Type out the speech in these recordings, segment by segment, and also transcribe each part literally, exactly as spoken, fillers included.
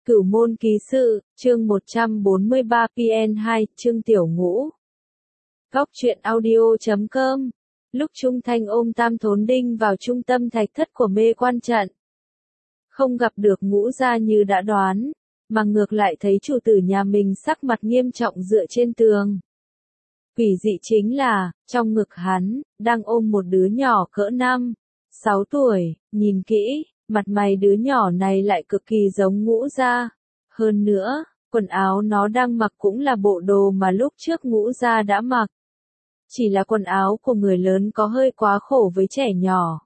Cửu môn ký sự, chương một trăm bốn mươi ba P N hai, chương tiểu ngũ. Góc truyện audio chấm com. Lúc Trung Thanh ôm Tam Thốn Đinh vào trung tâm thạch thất của mê quan trận. Không gặp được Ngũ Gia như đã đoán, mà ngược lại thấy chủ tử nhà mình sắc mặt nghiêm trọng dựa trên tường. Quỷ dị chính là, trong ngực hắn, đang ôm một đứa nhỏ cỡ năm, sáu tuổi, nhìn kỹ, mặt mày đứa nhỏ này lại cực kỳ giống Ngũ Gia. Hơn nữa, quần áo nó đang mặc cũng là bộ đồ mà lúc trước Ngũ Gia đã mặc. Chỉ là quần áo của người lớn có hơi quá khổ với trẻ nhỏ.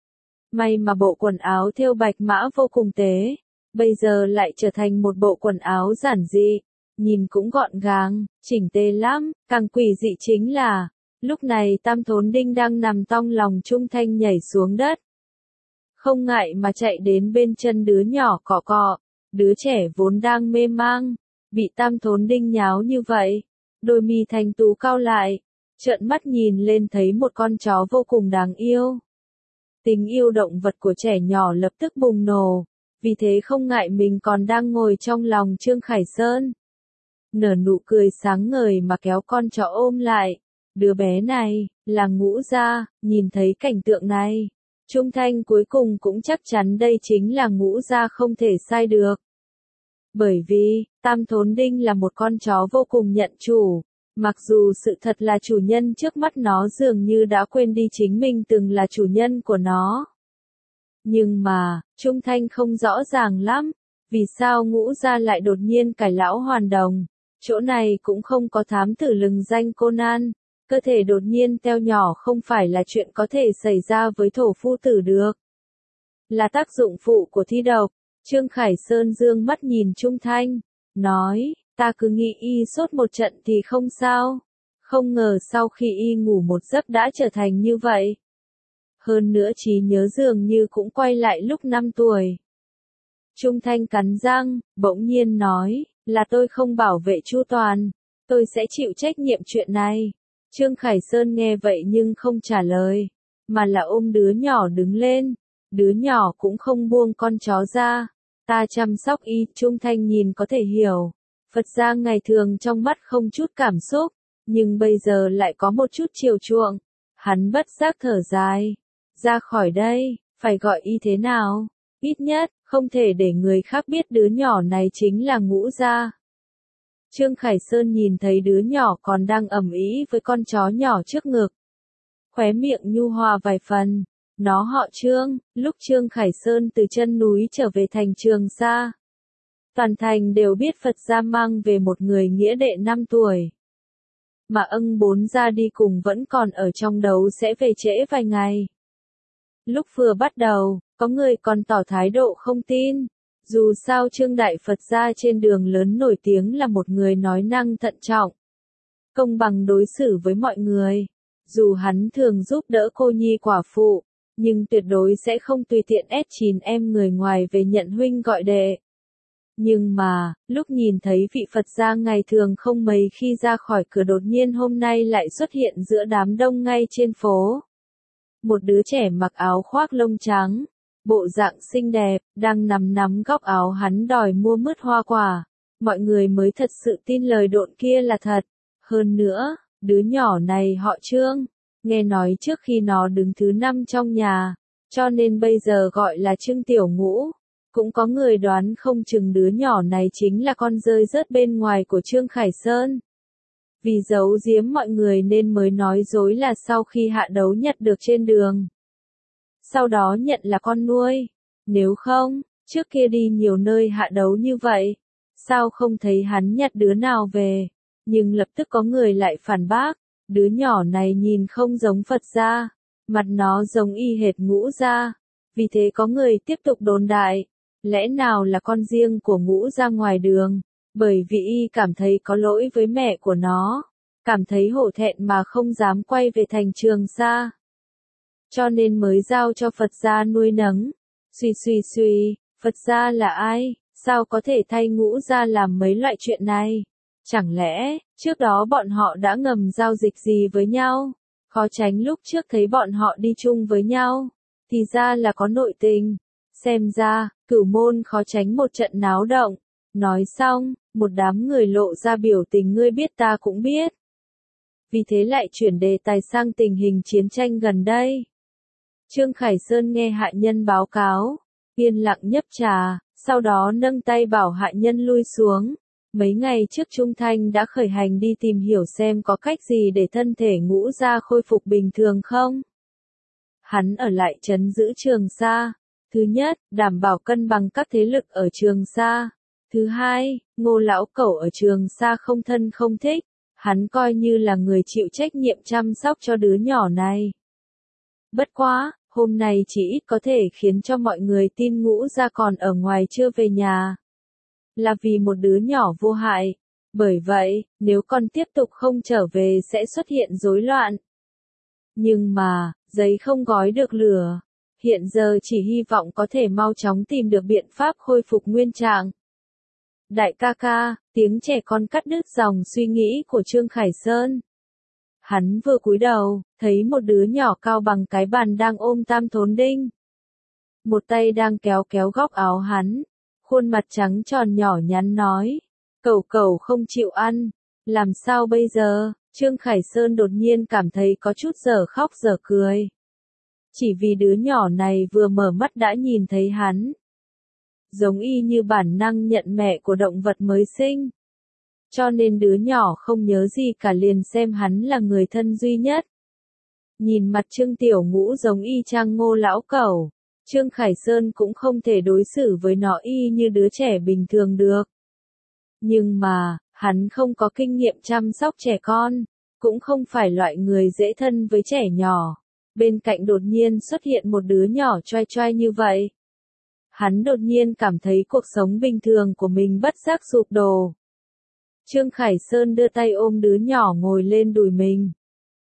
May mà bộ quần áo thêu bạch mã vô cùng tế, bây giờ lại trở thành một bộ quần áo giản dị, nhìn cũng gọn gàng, chỉnh tề lắm. Càng quỷ dị chính là, lúc này Tam Thốn Đinh đang nằm trong lòng Trung Thanh nhảy xuống đất. Không ngại mà chạy đến bên chân đứa nhỏ cọ cọ, đứa trẻ vốn đang mê mang, bị Tam Thốn Đinh nháo như vậy, đôi mi thanh tú cau lại, trợn mắt nhìn lên thấy một con chó vô cùng đáng yêu. Tình yêu động vật của trẻ nhỏ lập tức bùng nổ, vì thế không ngại mình còn đang ngồi trong lòng Trương Khải Sơn. Nở nụ cười sáng ngời mà kéo con chó ôm lại, đứa bé này, là Ngũ Gia. Nhìn thấy cảnh tượng này, Trung Thanh cuối cùng cũng chắc chắn đây chính là Ngũ Gia không thể sai được. Bởi vì, Tam Thốn Đinh là một con chó vô cùng nhận chủ, mặc dù sự thật là chủ nhân trước mắt nó dường như đã quên đi chính mình từng là chủ nhân của nó. Nhưng mà, Trung Thanh không rõ ràng lắm, vì sao Ngũ Gia lại đột nhiên cải lão hoàn đồng. Chỗ này cũng không có thám tử lừng danh Conan, cơ thể đột nhiên teo nhỏ không phải là chuyện có thể xảy ra với thổ phu tử được. Là tác dụng phụ của thi độc. Trương Khải Sơn dương mắt nhìn Trung Thanh, nói, ta cứ nghĩ y sốt một trận thì không sao, không ngờ sau khi y ngủ một giấc đã trở thành như vậy. Hơn nữa trí nhớ dường như cũng quay lại lúc năm tuổi. Trung Thanh cắn răng, bỗng nhiên nói, là tôi không bảo vệ chu toàn, tôi sẽ chịu trách nhiệm chuyện này. Trương Khải Sơn nghe vậy nhưng không trả lời, mà là ôm đứa nhỏ đứng lên, đứa nhỏ cũng không buông con chó ra. Ta chăm sóc y. Trung Thanh nhìn có thể hiểu, Phật gia ngày thường trong mắt không chút cảm xúc, nhưng bây giờ lại có một chút chiều chuộng. Hắn bất giác thở dài, ra khỏi đây, phải gọi y thế nào? Ít nhất, không thể để người khác biết đứa nhỏ này chính là Ngũ Gia. Trương Khải Sơn nhìn thấy đứa nhỏ còn đang ầm ĩ với con chó nhỏ trước ngực. Khóe miệng nhu hòa vài phần, nó họ Trương. Lúc Trương Khải Sơn từ chân núi trở về thành Trường Sa, toàn thành đều biết Phật gia mang về một người nghĩa đệ năm tuổi. Mà ân bốn gia đi cùng vẫn còn ở trong đấu sẽ về trễ vài ngày. Lúc vừa bắt đầu, có người còn tỏ thái độ không tin. Dù sao Trương Đại Phật gia trên đường lớn nổi tiếng là một người nói năng thận trọng, công bằng đối xử với mọi người. Dù hắn thường giúp đỡ cô nhi quả phụ, nhưng tuyệt đối sẽ không tùy tiện ép chín em người ngoài về nhận huynh gọi đệ. Nhưng mà, lúc nhìn thấy vị Phật gia ngày thường không mấy khi ra khỏi cửa đột nhiên hôm nay lại xuất hiện giữa đám đông ngay trên phố. Một đứa trẻ mặc áo khoác lông trắng, bộ dạng xinh đẹp, đang nằm nắm góc áo hắn đòi mua mứt hoa quả. Mọi người mới thật sự tin lời đồn kia là thật. Hơn nữa, đứa nhỏ này họ Trương, nghe nói trước khi nó đứng thứ năm trong nhà, cho nên bây giờ gọi là Trương Tiểu Ngũ. Cũng có người đoán không chừng đứa nhỏ này chính là con rơi rớt bên ngoài của Trương Khải Sơn. Vì giấu giếm mọi người nên mới nói dối là sau khi hạ đấu nhặt được trên đường, sau đó nhận là con nuôi. Nếu không, trước kia đi nhiều nơi hạ đấu như vậy, sao không thấy hắn nhặt đứa nào về? Nhưng lập tức có người lại phản bác, đứa nhỏ này nhìn không giống Phật gia, mặt nó giống y hệt Ngũ Gia. Vì thế có người tiếp tục đồn đại, lẽ nào là con riêng của Ngũ Gia ngoài đường, bởi vì y cảm thấy có lỗi với mẹ của nó, cảm thấy hổ thẹn mà không dám quay về thành Trường Sa, cho nên mới giao cho Phật gia nuôi nấng. Suy suy suy, Phật gia là ai, sao có thể thay Ngũ Gia làm mấy loại chuyện này? Chẳng lẽ, trước đó bọn họ đã ngầm giao dịch gì với nhau? Khó tránh lúc trước thấy bọn họ đi chung với nhau, thì ra là có nội tình. Xem ra, Cửu môn khó tránh một trận náo động. Nói xong, một đám người lộ ra biểu tình ngươi biết ta cũng biết. Vì thế lại chuyển đề tài sang tình hình chiến tranh gần đây. Trương Khải Sơn nghe hạ nhân báo cáo, yên lặng nhấp trà, sau đó nâng tay bảo hạ nhân lui xuống. Mấy ngày trước Trung Thanh đã khởi hành đi tìm hiểu xem có cách gì để thân thể Ngũ Gia khôi phục bình thường không. Hắn ở lại trấn giữ Trường Sa. Thứ nhất, đảm bảo cân bằng các thế lực ở Trường Sa. Thứ hai, Ngô lão cẩu ở Trường Sa không thân không thích. Hắn coi như là người chịu trách nhiệm chăm sóc cho đứa nhỏ này. Bất quá, hôm nay chỉ ít có thể khiến cho mọi người tin Ngũ Gia còn ở ngoài chưa về nhà. Là vì một đứa nhỏ vô hại. Bởi vậy, nếu con tiếp tục không trở về sẽ xuất hiện rối loạn. Nhưng mà, giấy không gói được lửa. Hiện giờ chỉ hy vọng có thể mau chóng tìm được biện pháp khôi phục nguyên trạng. Đại ca ca, tiếng trẻ con cắt đứt dòng suy nghĩ của Trương Khải Sơn. Hắn vừa cúi đầu, thấy một đứa nhỏ cao bằng cái bàn đang ôm Tam Thốn Đinh. Một tay đang kéo kéo góc áo hắn, khuôn mặt trắng tròn nhỏ nhắn nói, cẩu cẩu không chịu ăn, làm sao bây giờ? Trương Khải Sơn đột nhiên cảm thấy có chút dở khóc dở cười. Chỉ vì đứa nhỏ này vừa mở mắt đã nhìn thấy hắn. Giống y như bản năng nhận mẹ của động vật mới sinh. Cho nên đứa nhỏ không nhớ gì cả liền xem hắn là người thân duy nhất. Nhìn mặt Trương Tiểu Ngũ giống y chang Ngô lão cẩu, Trương Khải Sơn cũng không thể đối xử với nó y như đứa trẻ bình thường được. Nhưng mà, hắn không có kinh nghiệm chăm sóc trẻ con, cũng không phải loại người dễ thân với trẻ nhỏ. Bên cạnh đột nhiên xuất hiện một đứa nhỏ choai choai như vậy. Hắn đột nhiên cảm thấy cuộc sống bình thường của mình bất giác sụp đổ. Trương Khải Sơn đưa tay ôm đứa nhỏ ngồi lên đùi mình.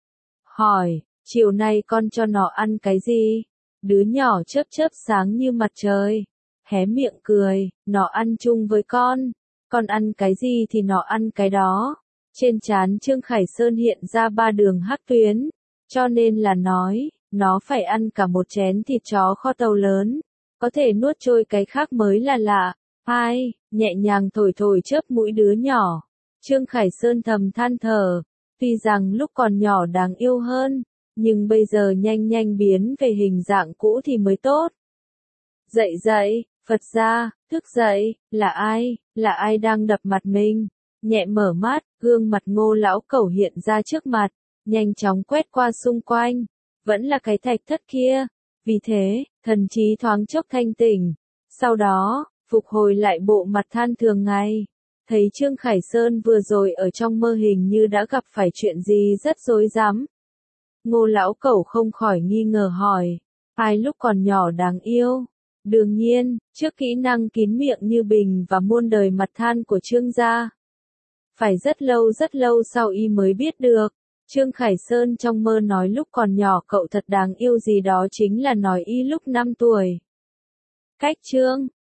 Hỏi, chiều nay con cho nó ăn cái gì? Đứa nhỏ chớp chớp sáng như mặt trời. Hé miệng cười, nó ăn chung với con. Con ăn cái gì thì nó ăn cái đó. Trên trán Trương Khải Sơn hiện ra ba đường hắc tuyến. Cho nên là nói, nó phải ăn cả một chén thịt chó kho tàu lớn. Có thể nuốt trôi cái khác mới là lạ. Hai, nhẹ nhàng thổi thổi chớp mũi đứa nhỏ. Trương Khải Sơn thầm than thở. Tuy rằng lúc còn nhỏ đáng yêu hơn, nhưng bây giờ nhanh nhanh biến về hình dạng cũ thì mới tốt. Dậy dậy, Phật gia, thức dậy, là ai, là ai đang đập mặt mình? Nhẹ mở mắt, gương mặt Ngô lão cẩu hiện ra trước mặt, nhanh chóng quét qua xung quanh, vẫn là cái thạch thất kia. Vì thế, thần trí thoáng chốc thanh tỉnh, sau đó, phục hồi lại bộ mặt than thường ngày. Thấy Trương Khải Sơn vừa rồi ở trong mơ hình như đã gặp phải chuyện gì rất rối rắm. Ngô lão cẩu không khỏi nghi ngờ hỏi, ai lúc còn nhỏ đáng yêu? Đương nhiên, trước kỹ năng kín miệng như bình và muôn đời mặt than của Trương gia. Phải rất lâu rất lâu sau y mới biết được, Trương Khải Sơn trong mơ nói lúc còn nhỏ cậu thật đáng yêu gì đó chính là nói y lúc năm tuổi. Cách Trương